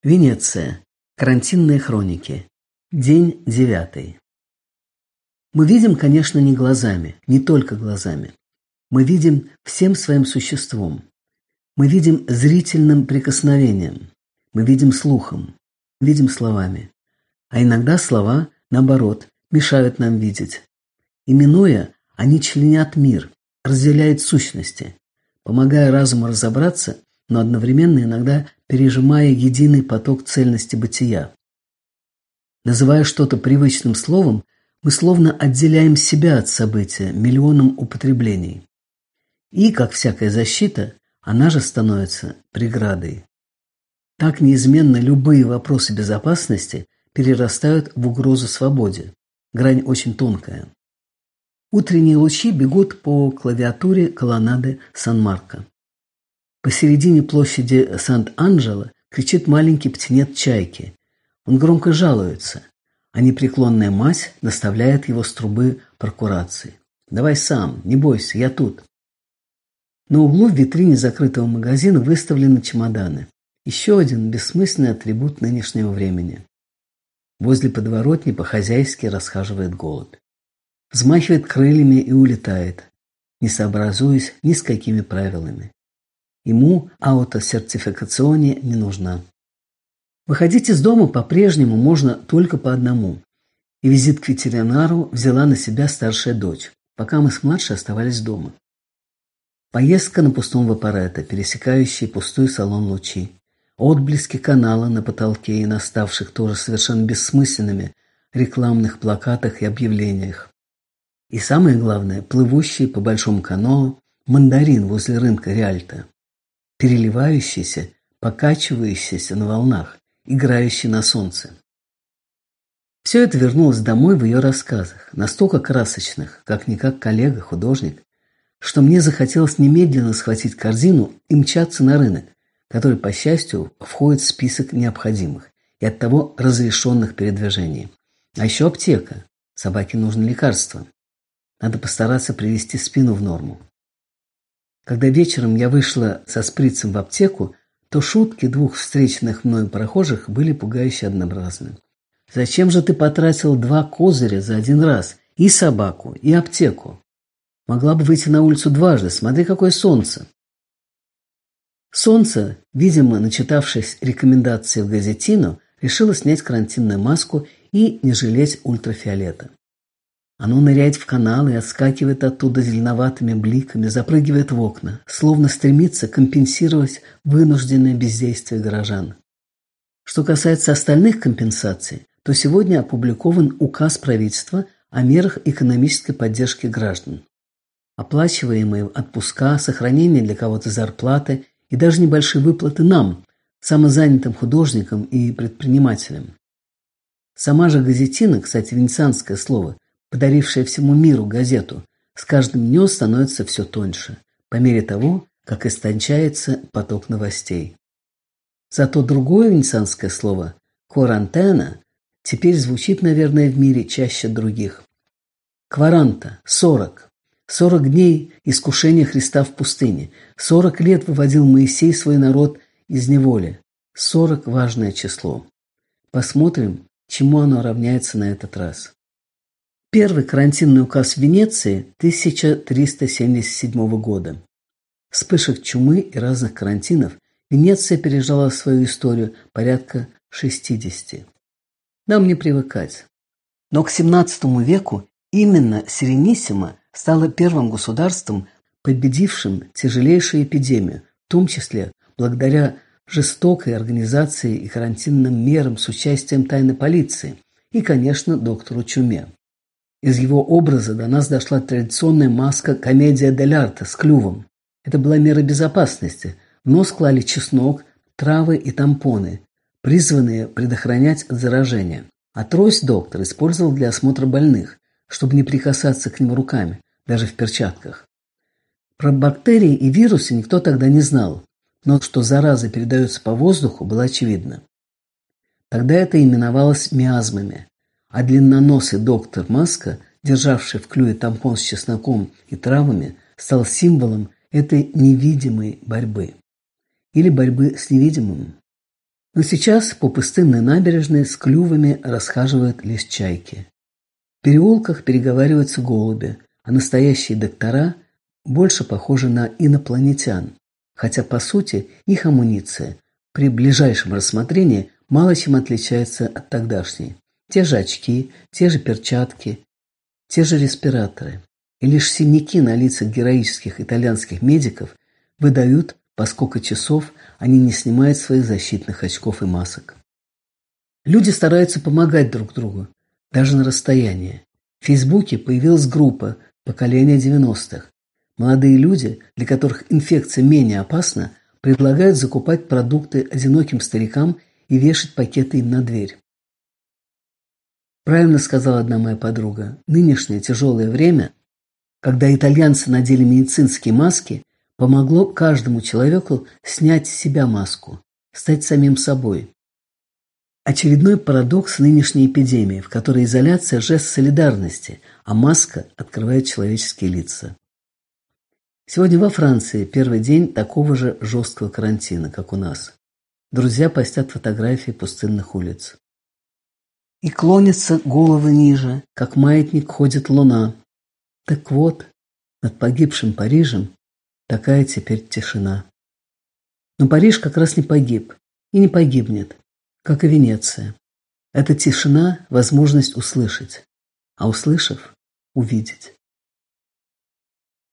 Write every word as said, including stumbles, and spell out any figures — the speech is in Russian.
Венеция. Карантинные хроники. День девятый. Мы видим, конечно, не глазами, не только глазами. Мы видим всем своим существом. Мы видим зрительным прикосновением. Мы видим слухом. Видим словами. А иногда слова, наоборот, мешают нам видеть. Именуя, они членят мир, разделяют сущности, помогая разуму разобраться, но одновременно иногда пережимая единый поток цельности бытия. Называя что-то привычным словом, мы словно отделяем себя от события миллионом употреблений. И, как всякая защита, она же становится преградой. Так неизменно любые вопросы безопасности перерастают в угрозу свободе. Грань очень тонкая. Утренние лучи бегут по клавиатуре колоннады Сан-Марко. Посередине площади Сант-Анджело кричит маленький птенец чайки. Он громко жалуется, а непреклонная мать наставляет его с трубы прокурации. «Давай сам, не бойся, я тут». На углу в витрине закрытого магазина выставлены чемоданы. Еще один бессмысленный атрибут нынешнего времени. Возле подворотни по-хозяйски расхаживает голубь. Взмахивает крыльями и улетает, не сообразуясь ни с какими правилами. Ему аутосертификационе не нужна. Выходить из дома по-прежнему можно только по одному. И визит к ветеринару взяла на себя старшая дочь, пока мы с младшей оставались дома. Поездка на пустом вапоретто, пересекающий пустой салон лучи. Отблески канала на потолке и на ставших тоже совершенно бессмысленными рекламных плакатах и объявлениях. И самое главное, плывущий по большому каналу мандарин возле рынка Риальто. Переливающийся, покачивающийся на волнах, играющий на солнце. Все это вернулось домой в ее рассказах, настолько красочных, как-никак коллега, художник, что мне захотелось немедленно схватить корзину и мчаться на рынок, который, по счастью, входит в список необходимых и оттого разрешенных передвижений. А еще аптека. Собаке нужно лекарство. Надо постараться привести спину в норму. Когда вечером я вышла со шприцем в аптеку, то шутки двух встреченных мною прохожих были пугающе однообразны. «Зачем же ты потратил два козыря за один раз? И собаку, и аптеку? Могла бы выйти на улицу дважды, смотри, какое солнце!» Солнце, видимо, начитавшись рекомендаций в газетину, решило снять карантинную маску и не жалеть ультрафиолета. Оно ныряет в канал и отскакивает оттуда зеленоватыми бликами, запрыгивает в окна, словно стремится компенсировать вынужденное бездействие горожан. Что касается остальных компенсаций, то сегодня опубликован указ правительства о мерах экономической поддержки граждан. Оплачиваемые отпуска, сохранение для кого-то зарплаты и даже небольшие выплаты нам, самозанятым художникам и предпринимателям. Сама же газетина, кстати, венецианское слово, подарившая всему миру газету, с каждым днем становится все тоньше, по мере того, как истончается поток новостей. Зато другое венецианское слово «кварантена» теперь звучит, наверное, в мире чаще других. «Кваранта» – сорок. Сорок дней искушения Христа в пустыне. Сорок лет выводил Моисей свой народ из неволи. Сорок – важное число. Посмотрим, чему оно равняется на этот раз. Первый карантинный указ в Венеции тысяча триста семьдесят седьмого года. Вспышек чумы и разных карантинов Венеция пережила свою историю порядка шестидесяти. Нам не привыкать. Но к семнадцатому веку именно Серениссимо стало первым государством, победившим тяжелейшую эпидемию, в том числе благодаря жестокой организации и карантинным мерам с участием тайной полиции и, конечно, доктору Чуме. Из его образа до нас дошла традиционная маска «комедия дель арте» с клювом. Это была мера безопасности. В нос клали чеснок, травы и тампоны, призванные предохранять от заражения. А трость доктор использовал для осмотра больных, чтобы не прикасаться к ним руками, даже в перчатках. Про бактерии и вирусы никто тогда не знал, но что зараза передается по воздуху, было очевидно. Тогда это именовалось миазмами. А длинноносый доктор Маска, державший в клюве тампон с чесноком и травами, стал символом этой невидимой борьбы. Или борьбы с невидимым. Но сейчас по пустынной набережной с клювами расхаживают лишь чайки. В переулках переговариваются голуби, а настоящие доктора больше похожи на инопланетян, хотя, по сути, их амуниция при ближайшем рассмотрении мало чем отличается от тогдашней. Те же очки, те же перчатки, те же респираторы. И лишь синяки на лицах героических итальянских медиков выдают, по сколько часов они не снимают своих защитных очков и масок. Люди стараются помогать друг другу, даже на расстоянии. В Фейсбуке появилась группа «Поколение девяностых». Молодые люди, для которых инфекция менее опасна, предлагают закупать продукты одиноким старикам и вешать пакеты им на дверь. Правильно сказала одна моя подруга, нынешнее тяжелое время, когда итальянцы надели медицинские маски, помогло каждому человеку снять с себя маску, стать самим собой. Очередной парадокс нынешней эпидемии, в которой изоляция – жест солидарности, а маска открывает человеческие лица. Сегодня во Франции первый день такого же жесткого карантина, как у нас. Друзья постят фотографии пустынных улиц. И клонятся головы ниже, как маятник ходит луна. Так вот, над погибшим Парижем такая теперь тишина. Но Париж как раз не погиб и не погибнет, как и Венеция. Эта тишина – возможность услышать, а услышав – увидеть.